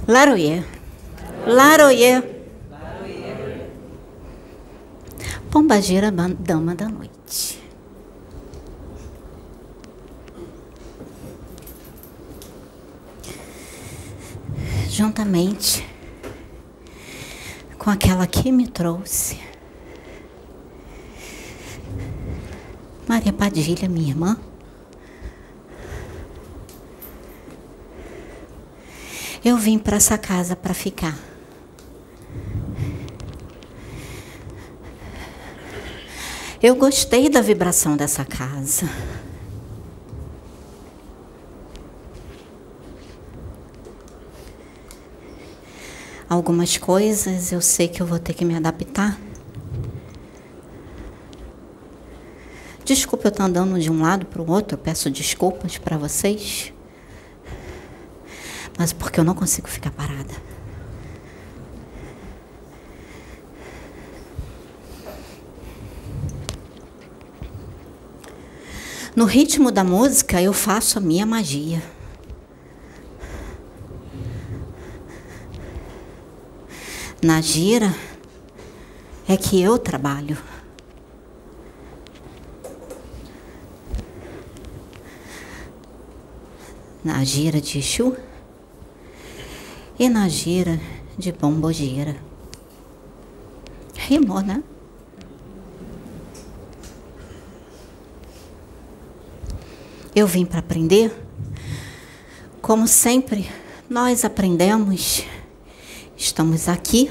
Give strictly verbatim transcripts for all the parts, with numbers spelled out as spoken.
Laroye. Laroye. Pombagira, dama da noite. Juntamente com aquela que me trouxe, Maria Padilha, minha irmã, eu vim para essa casa para ficar. Eu gostei da vibração dessa casa. Algumas coisas eu sei que eu vou ter que me adaptar. Desculpa eu estar andando de um lado para o outro, eu peço desculpas para vocês. Mas porque eu não consigo ficar parada. No ritmo da música, eu faço a minha magia. Na gira é que eu trabalho. Na gira de Exu e na gira de Pombogira. Rimou, né? Eu vim para aprender. Como sempre, nós aprendemos. Estamos aqui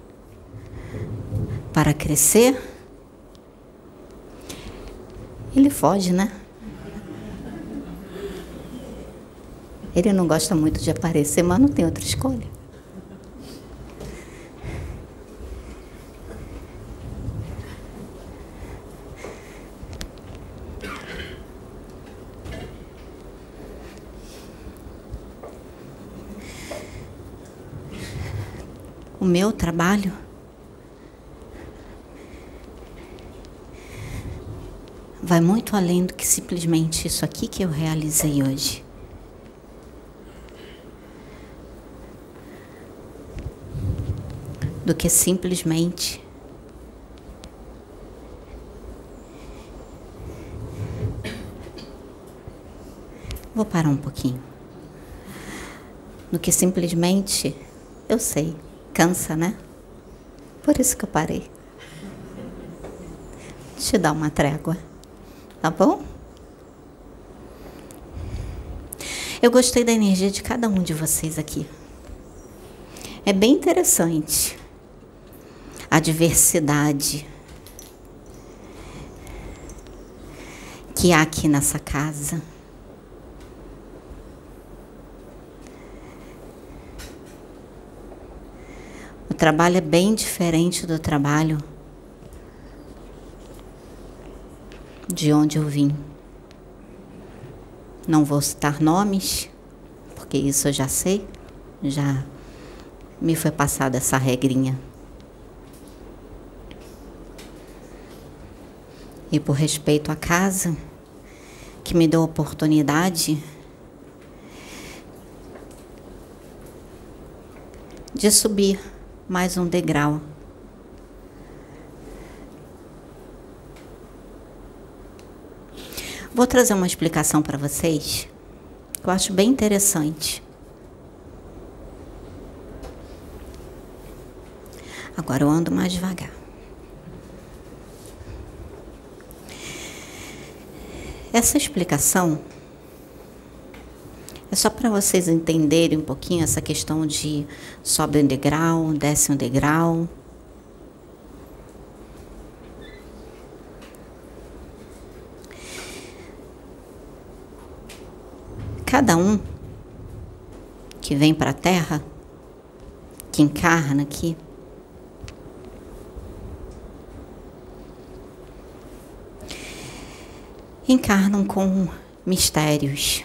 para crescer. Ele foge, né? Ele não gosta muito de aparecer, mas não tem outra escolha. O meu trabalho vai muito além do que simplesmente isso aqui que eu realizei hoje. Do que simplesmente vou parar um pouquinho. Do que simplesmente eu sei. Cansa, né? Por isso que eu parei. Deixa eu dar uma trégua. Tá bom? Eu gostei da energia de cada um de vocês aqui. É bem interessante. A diversidade que há aqui nessa casa. O trabalho é bem diferente do trabalho de onde eu vim. Não vou citar nomes, porque isso eu já sei, já me foi passada essa regrinha. E por respeito à casa, que me deu a oportunidade de subir mais um degrau. Vou trazer uma explicação para vocês, que eu acho bem interessante. Agora eu ando mais devagar. Essa explicação é só para vocês entenderem um pouquinho essa questão de sobe um degrau, desce um degrau. Cada um que vem para a Terra, que encarna aqui, encarnam com mistérios.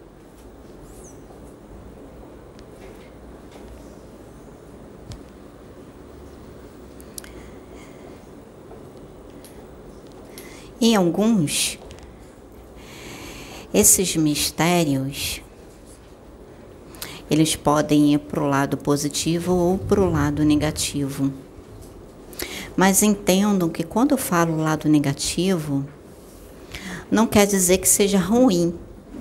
Em alguns, esses mistérios, Eles podem ir para o lado positivo ou para o lado negativo. Mas entendam que quando eu falo lado negativo, não quer dizer que seja ruim.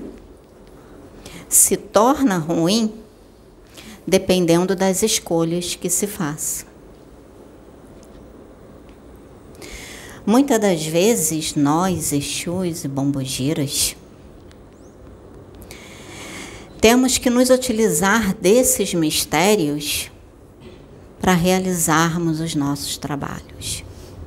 Se torna ruim dependendo das escolhas que se faz. Muitas das vezes, nós, Exus e Bombogiras, temos que nos utilizar desses mistérios para realizarmos os nossos trabalhos.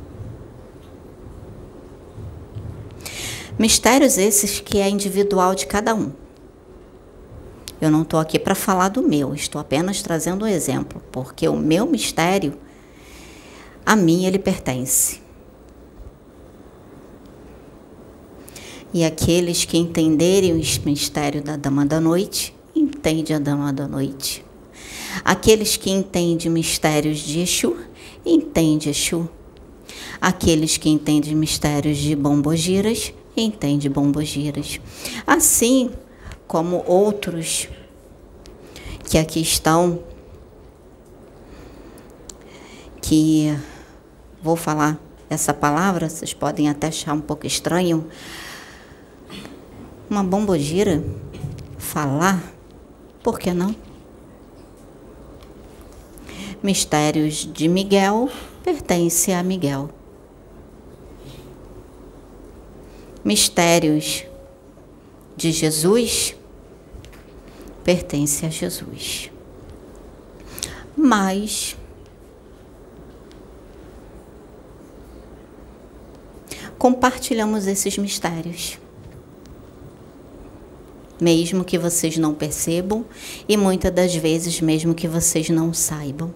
Mistérios esses que é individual de cada um. Eu não estou aqui para falar do meu, estou apenas trazendo um exemplo, porque o meu mistério, a mim ele pertence. E aqueles que entenderem o mistério da Dama da Noite, entendem a Dama da Noite. Aqueles que entendem mistérios de Exu, entendem Exu. Aqueles que entendem mistérios de Bombogiras, entendem Bombogiras. Assim como outros que aqui estão, que vou falar essa palavra, vocês podem até achar um pouco estranho. Uma bombogira falar, por que não? Mistérios de Miguel pertence a Miguel. Mistérios de Jesus pertence a Jesus. Mas compartilhamos esses mistérios, mesmo que vocês não percebam e muitas das vezes mesmo que vocês não saibam.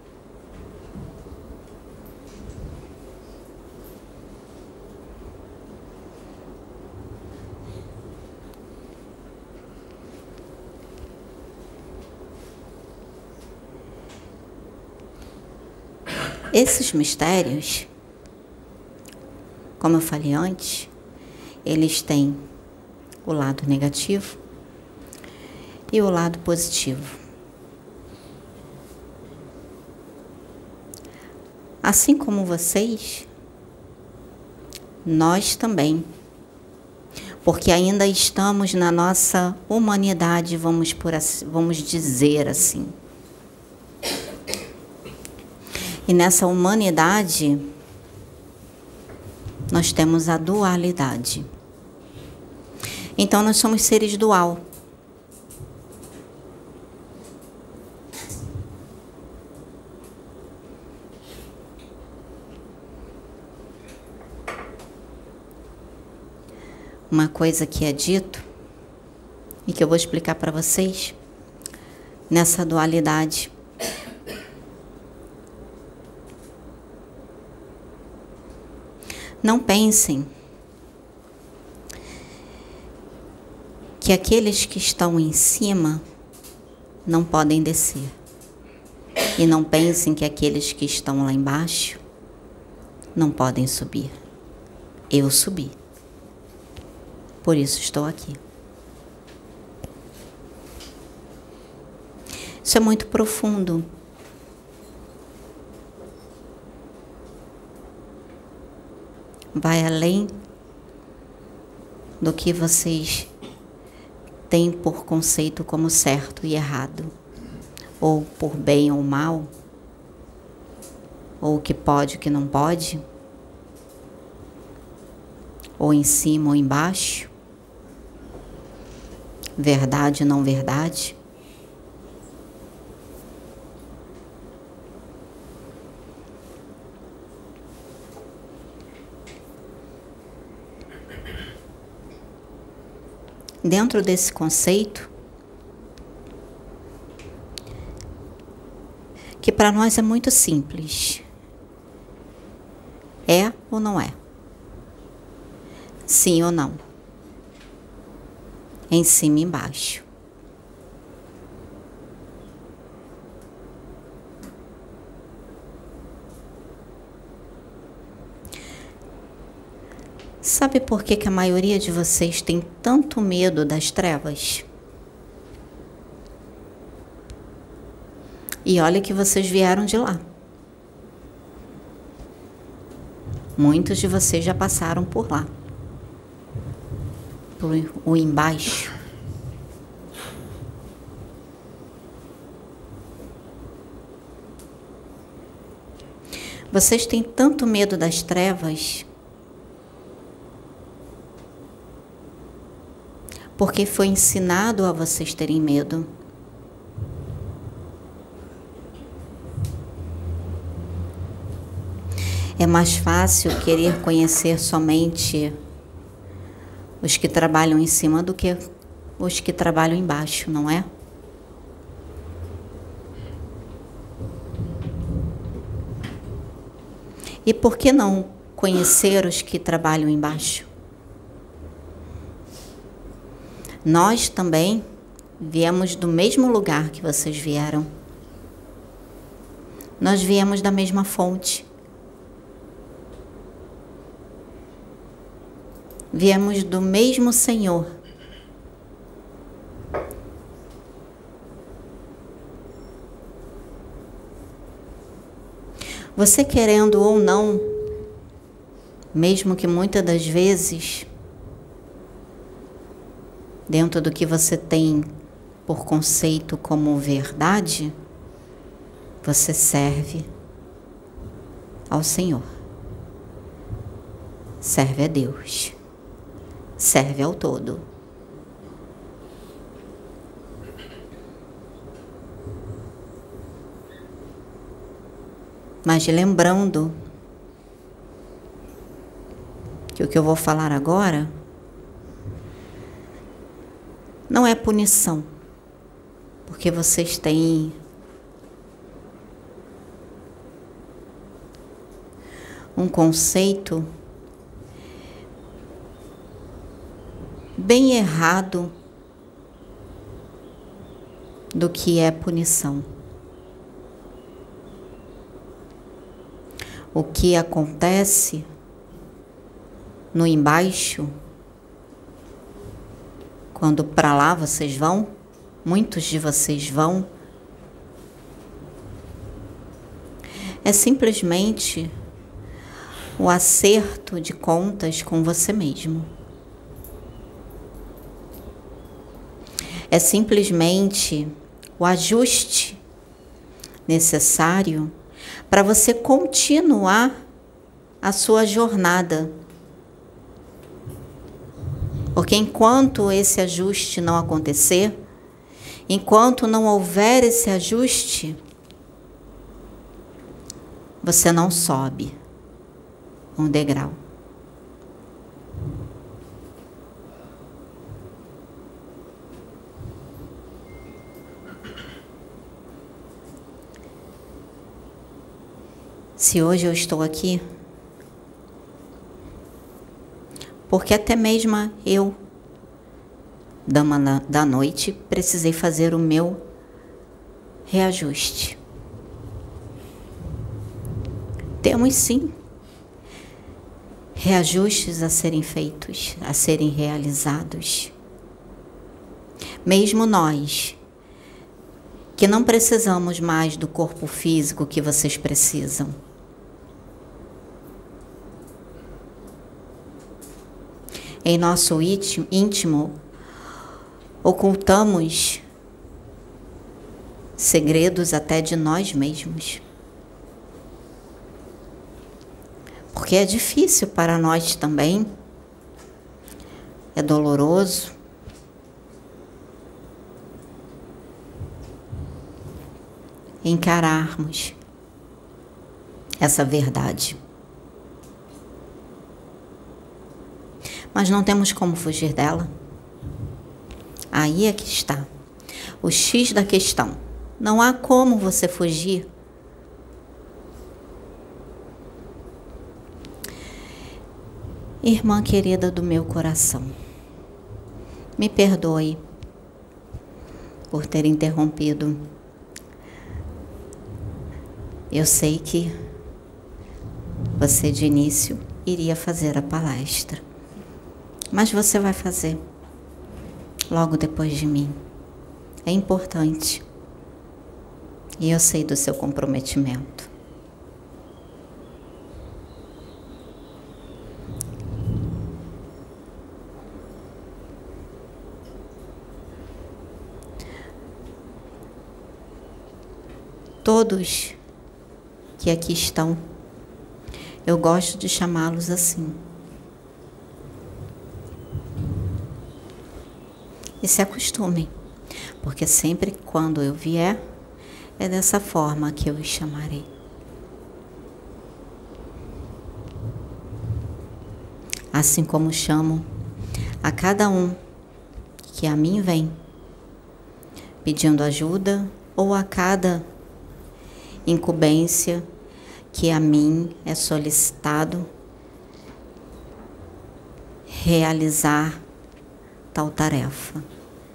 Esses mistérios, como eu falei antes, eles têm o lado negativo e o lado positivo. Assim como vocês, nós também, porque ainda estamos na nossa humanidade, vamos, por assim, vamos dizer assim. E nessa humanidade, nós temos a dualidade. Então, nós somos seres dual. Uma coisa que é dito, e que eu vou explicar para vocês, nessa dualidade. Não pensem que aqueles que estão em cima não podem descer. E não pensem que aqueles que estão lá embaixo não podem subir. Eu subi. Por isso estou aqui. Isso é muito profundo. Vai além do que vocês têm por conceito como certo e errado, ou por bem ou mal, ou o que pode e o que não pode, ou em cima ou embaixo, verdade ou não verdade. Dentro desse conceito, que para nós é muito simples. É ou não é? Sim ou não? Em cima e embaixo. Sabe por que que a maioria de vocês tem tanto medo das trevas? E olha que vocês vieram de lá. Muitos de vocês já passaram por lá. Por o embaixo. Vocês têm tanto medo das trevas porque foi ensinado a vocês terem medo. É mais fácil querer conhecer somente os que trabalham em cima do que os que trabalham embaixo, não é? E por que não conhecer os que trabalham embaixo? Nós também viemos do mesmo lugar que vocês vieram. Nós viemos da mesma fonte. Viemos do mesmo Senhor. Você querendo ou não, mesmo que muitas das vezes, dentro do que você tem por conceito como verdade, você serve ao Senhor. Serve a Deus. Serve ao todo. Mas lembrando que o que eu vou falar agora não é punição, porque vocês têm um conceito bem errado do que é punição. O que acontece no embaixo, quando para lá vocês vão, muitos de vocês vão, é simplesmente o acerto de contas com você mesmo. É simplesmente o ajuste necessário para você continuar a sua jornada. Porque enquanto esse ajuste não acontecer, enquanto não houver esse ajuste, você não sobe um degrau. Se hoje eu estou aqui, porque até mesmo eu, dama da noite, precisei fazer o meu reajuste. Temos sim reajustes a serem feitos, a serem realizados. Mesmo nós, que não precisamos mais do corpo físico que vocês precisam. Em nosso íntimo, ocultamos segredos até de nós mesmos. Porque é difícil para nós também, é doloroso. Encararmos essa verdade. Mas não temos como fugir dela. Aí é que está o X da questão. Não há como você fugir. Irmã querida do meu coração, me perdoe por ter interrompido. Eu sei que você de início iria fazer a palestra, mas você vai fazer logo depois de mim. É importante. E eu sei do seu comprometimento. Todos que aqui estão, eu gosto de chamá-los assim. E se acostumem, porque sempre quando eu vier, é dessa forma que eu os chamarei. Assim como chamo a cada um que a mim vem, pedindo ajuda, ou a cada incumbência que a mim é solicitado realizar tal tarefa.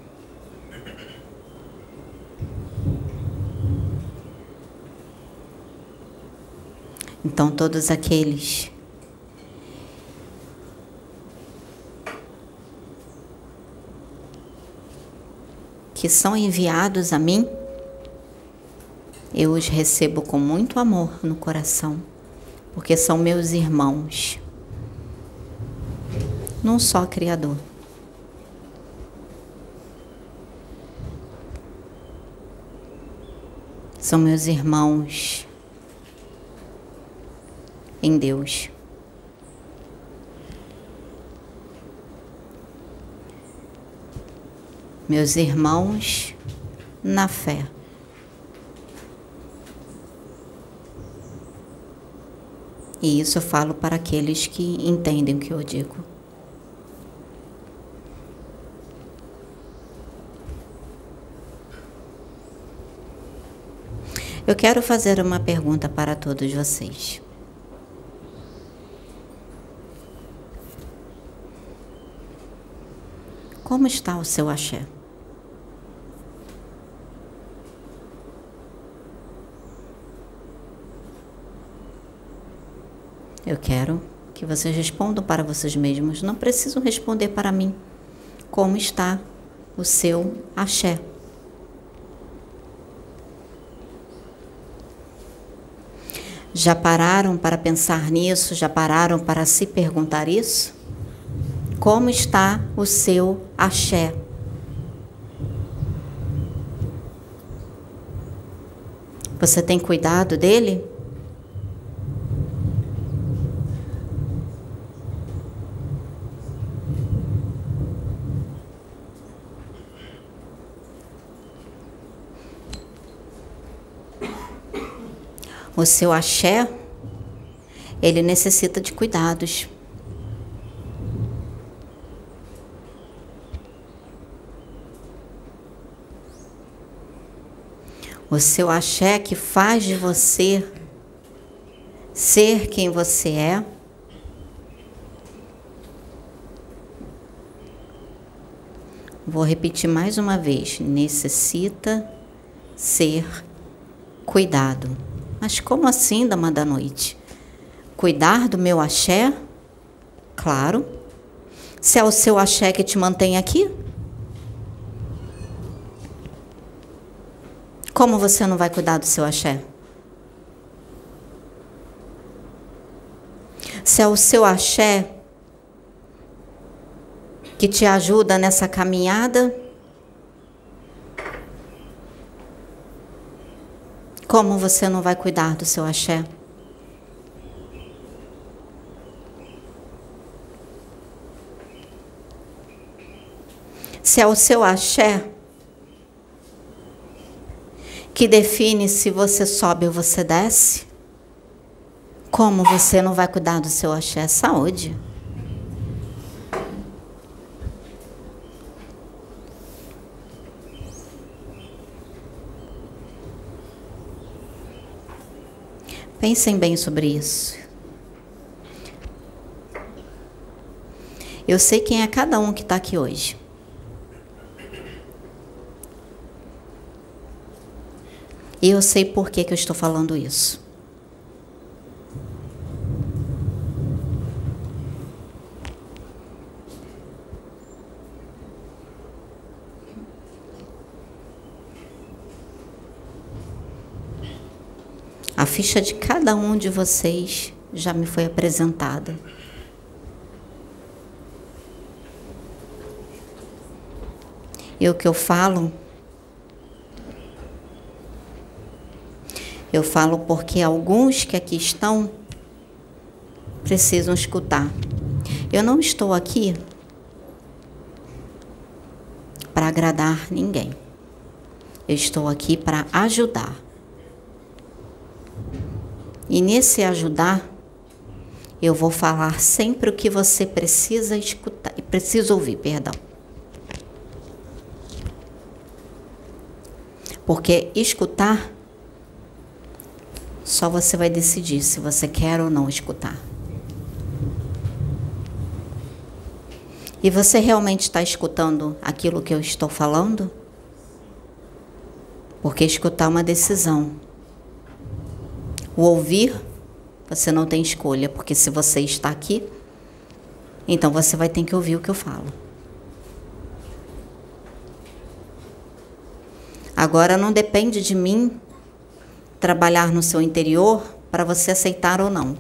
Então, todos aqueles que são enviados a mim, eu os recebo com muito amor no coração, porque são meus irmãos, num só Criador. São meus irmãos em Deus. Meus irmãos na fé. E isso eu falo para aqueles que entendem o que eu digo. Eu quero fazer uma pergunta para todos vocês. Como está o seu axé? Eu quero que vocês respondam para vocês mesmos. Não precisam responder para mim. Como está o seu axé? Já pararam para pensar nisso? Já pararam para se perguntar isso? Como está o seu axé? Você tem cuidado dele? O seu axé, ele necessita de cuidados. O seu axé que faz de você ser quem você é. Vou repetir mais uma vez. Necessita ser cuidado. Mas como assim, dama da noite? Cuidar do meu axé? Claro. Se é o seu axé que te mantém aqui? Como você não vai cuidar do seu axé? Se é o seu axé que te ajuda nessa caminhada, como você não vai cuidar do seu axé? Se é o seu axé que define se você sobe ou você desce, como você não vai cuidar do seu axé? Saúde. Pensem bem sobre isso. Eu sei quem é cada um que está aqui hoje. E eu sei por que que eu estou falando isso. ficha de cada um de vocês já me foi apresentada. E o que eu falo, eu falo porque alguns que aqui estão precisam escutar. Eu não estou aqui para agradar ninguém. Eu estou aqui para ajudar. E nesse ajudar, eu vou falar sempre o que você precisa escutar, precisa ouvir, perdão. Porque escutar, só você vai decidir se você quer ou não escutar. E você realmente está escutando aquilo que eu estou falando? Porque escutar é uma decisão. O ouvir, você não tem escolha, porque se você está aqui, então você vai ter que ouvir o que eu falo. Agora não depende de mim trabalhar no seu interior para você aceitar ou não.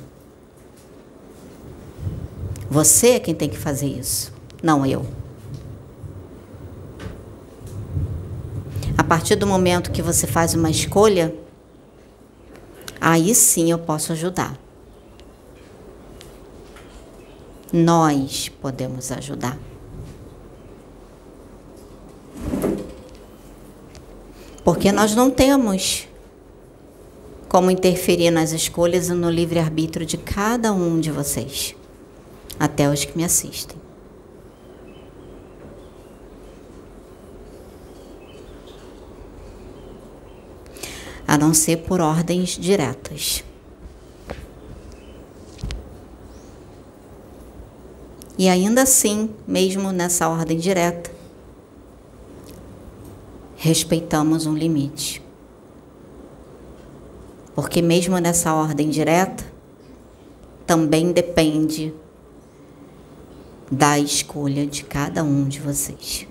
Você é quem tem que fazer isso, não eu. A partir do momento que você faz uma escolha, aí sim eu posso ajudar. Nós podemos ajudar. Porque nós não temos como interferir nas escolhas e no livre-arbítrio de cada um de vocês, até os que me assistem. A não ser por ordens diretas. E ainda assim, mesmo nessa ordem direta, respeitamos um limite. Porque mesmo nessa ordem direta, também depende da escolha de cada um de vocês.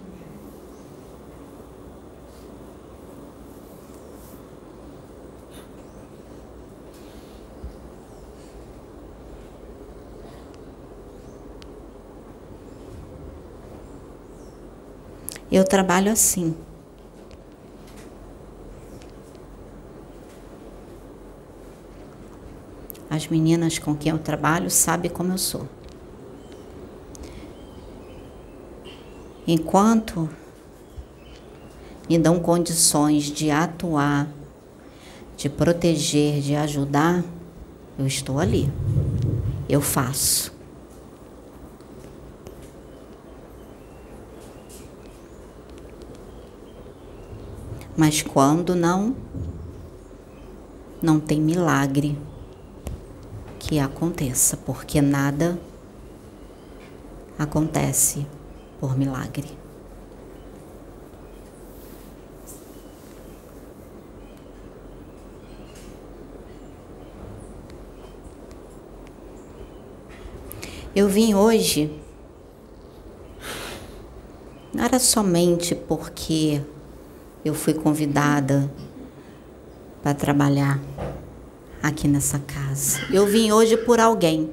Eu trabalho assim. As meninas com quem eu trabalho sabem como eu sou. Enquanto me dão condições de atuar, de proteger, de ajudar, eu estou ali. Eu faço. Mas quando não, não tem milagre que aconteça, porque nada acontece por milagre. Eu vim hoje, não era somente porque eu fui convidada para trabalhar aqui nessa casa. Eu vim hoje por alguém.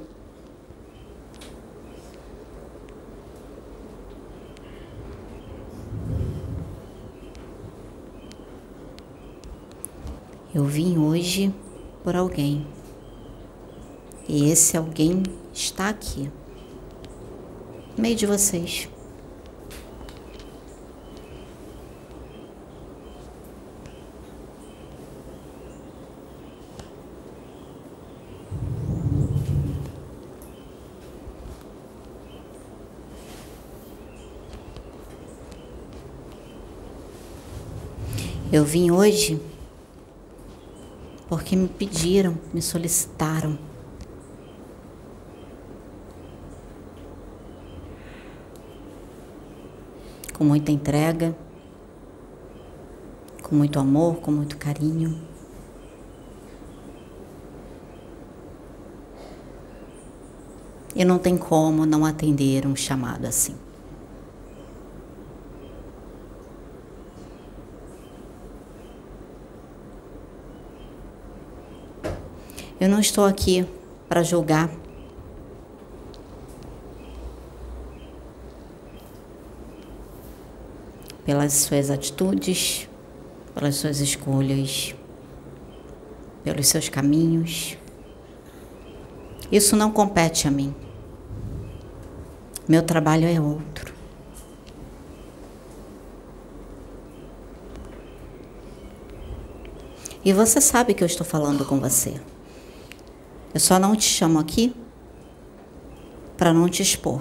Eu vim hoje por alguém. E esse alguém está aqui, no meio de vocês. Eu vim hoje porque me pediram, me solicitaram. Com muita entrega, com muito amor, com muito carinho. E não tem como não atender um chamado assim. Eu não estou aqui para julgar. Pelas suas atitudes, pelas suas escolhas, pelos seus caminhos. Isso não compete a mim. Meu trabalho é outro. E você sabe que eu estou falando com você. Eu só não te chamo aqui para não te expor.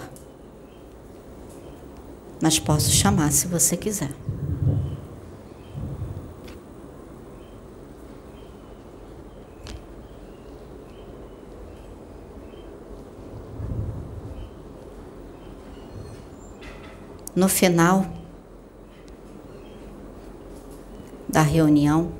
Mas posso chamar se você quiser. No final da reunião,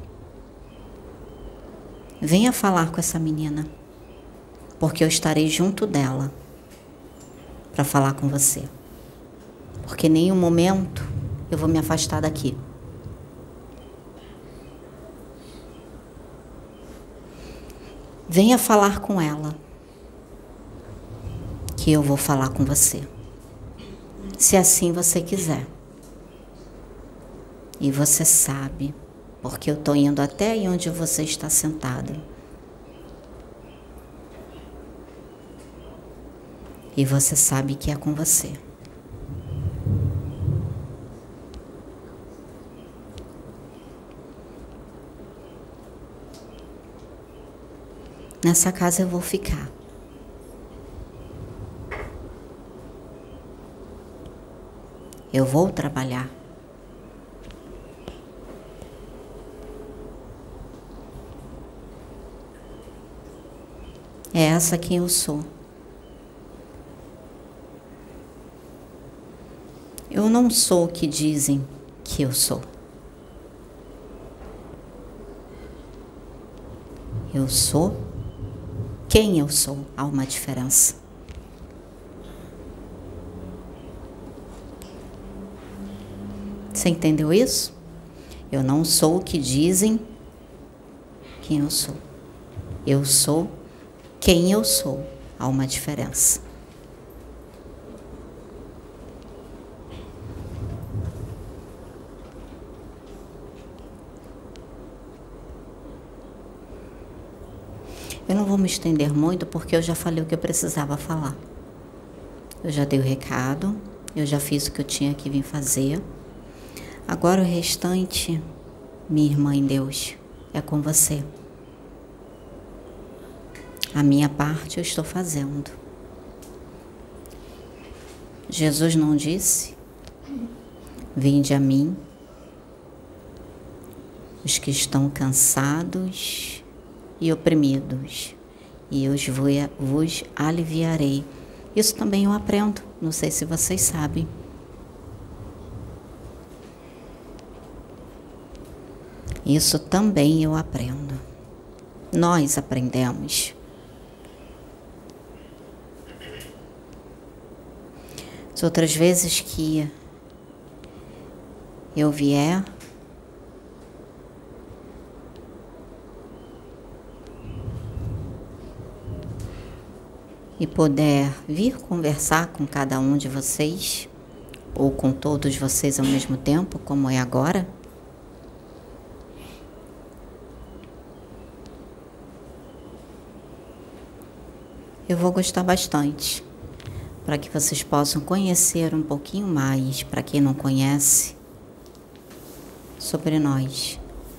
venha falar com essa menina, porque eu estarei junto dela para falar com você. Porque em nenhum momento eu vou me afastar daqui. Venha falar com ela, que eu vou falar com você. Se assim você quiser. E você sabe, porque eu estou indo até aí onde você está sentado. E você sabe que é com você. Nessa casa eu vou ficar. Eu vou trabalhar. É essa quem eu sou. Eu não sou o que dizem que eu sou. Eu sou quem eu sou. Há uma diferença. Você entendeu isso? Eu não sou o que dizem quem eu sou. Eu sou quem eu sou. Há uma diferença. Eu não vou me estender muito porque eu já falei o que eu precisava falar. Eu já dei o recado, eu já fiz o que eu tinha que vir fazer. Agora o restante, minha irmã em Deus, é com você. A minha parte eu estou fazendo. Jesus não disse: vinde a mim, os que estão cansados e oprimidos, e eu vos aliviarei. Isso também eu aprendo, não sei se vocês sabem. Isso também eu aprendo. Nós aprendemos. As outras vezes que eu vier, e puder vir conversar com cada um de vocês, ou com todos vocês ao mesmo tempo, como é agora, eu vou gostar bastante, para que vocês possam conhecer um pouquinho mais, para quem não conhece, sobre nós.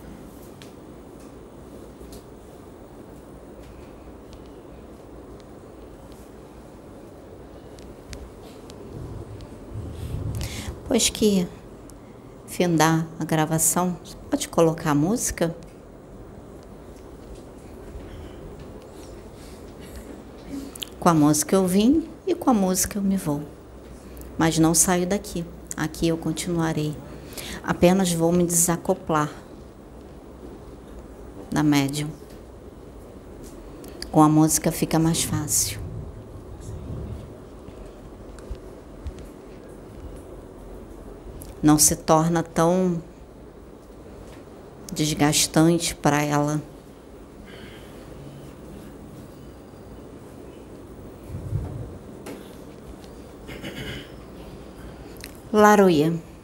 Pois que findar a gravação, você pode colocar a música? Com a música eu vim e com a música eu me vou. Mas não saio daqui. Aqui eu continuarei. Apenas vou me desacoplar da médium. Com a música fica mais fácil. Não se torna tão desgastante para ela. Laroia.